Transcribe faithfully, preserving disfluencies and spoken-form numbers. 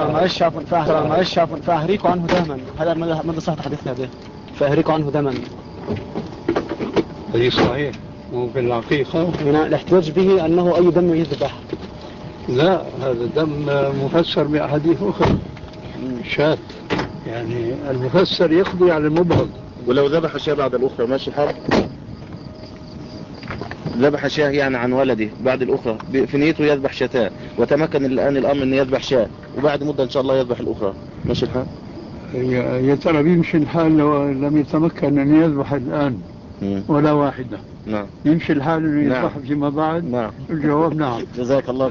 معلش شاف الفاهر معلش شاف فاهريك عنه دما، هذا ماذا صحة حديثنا به؟ فاهريك عنه دما. هذه صحيح، وفي الحقيقة هنا الاحتجاج به أنه أي دم يذبح. لا، هذا دم مفسر بأحاديث أخرى شاة، يعني المفسر يقضي على المبهم. ولو ذبح شاة بعد الأخرى ماشي الحال؟ ذبح شاة يعني عن ولده بعد الأخرى في نيته يذبح شاتان، وتمكن الآن الأمر أن يذبح شاة وبعد مدة إن شاء الله يذبح الأخرى، ماشي الحال؟ يا ترى بيمشي الحال لو لم يتمكن أن يذبح الآن مم. ولا واحدة؟ نعم. يمشي الحال أن يذبح نعم. فيما بعد؟ نعم. الجواب نعم. جزاك الله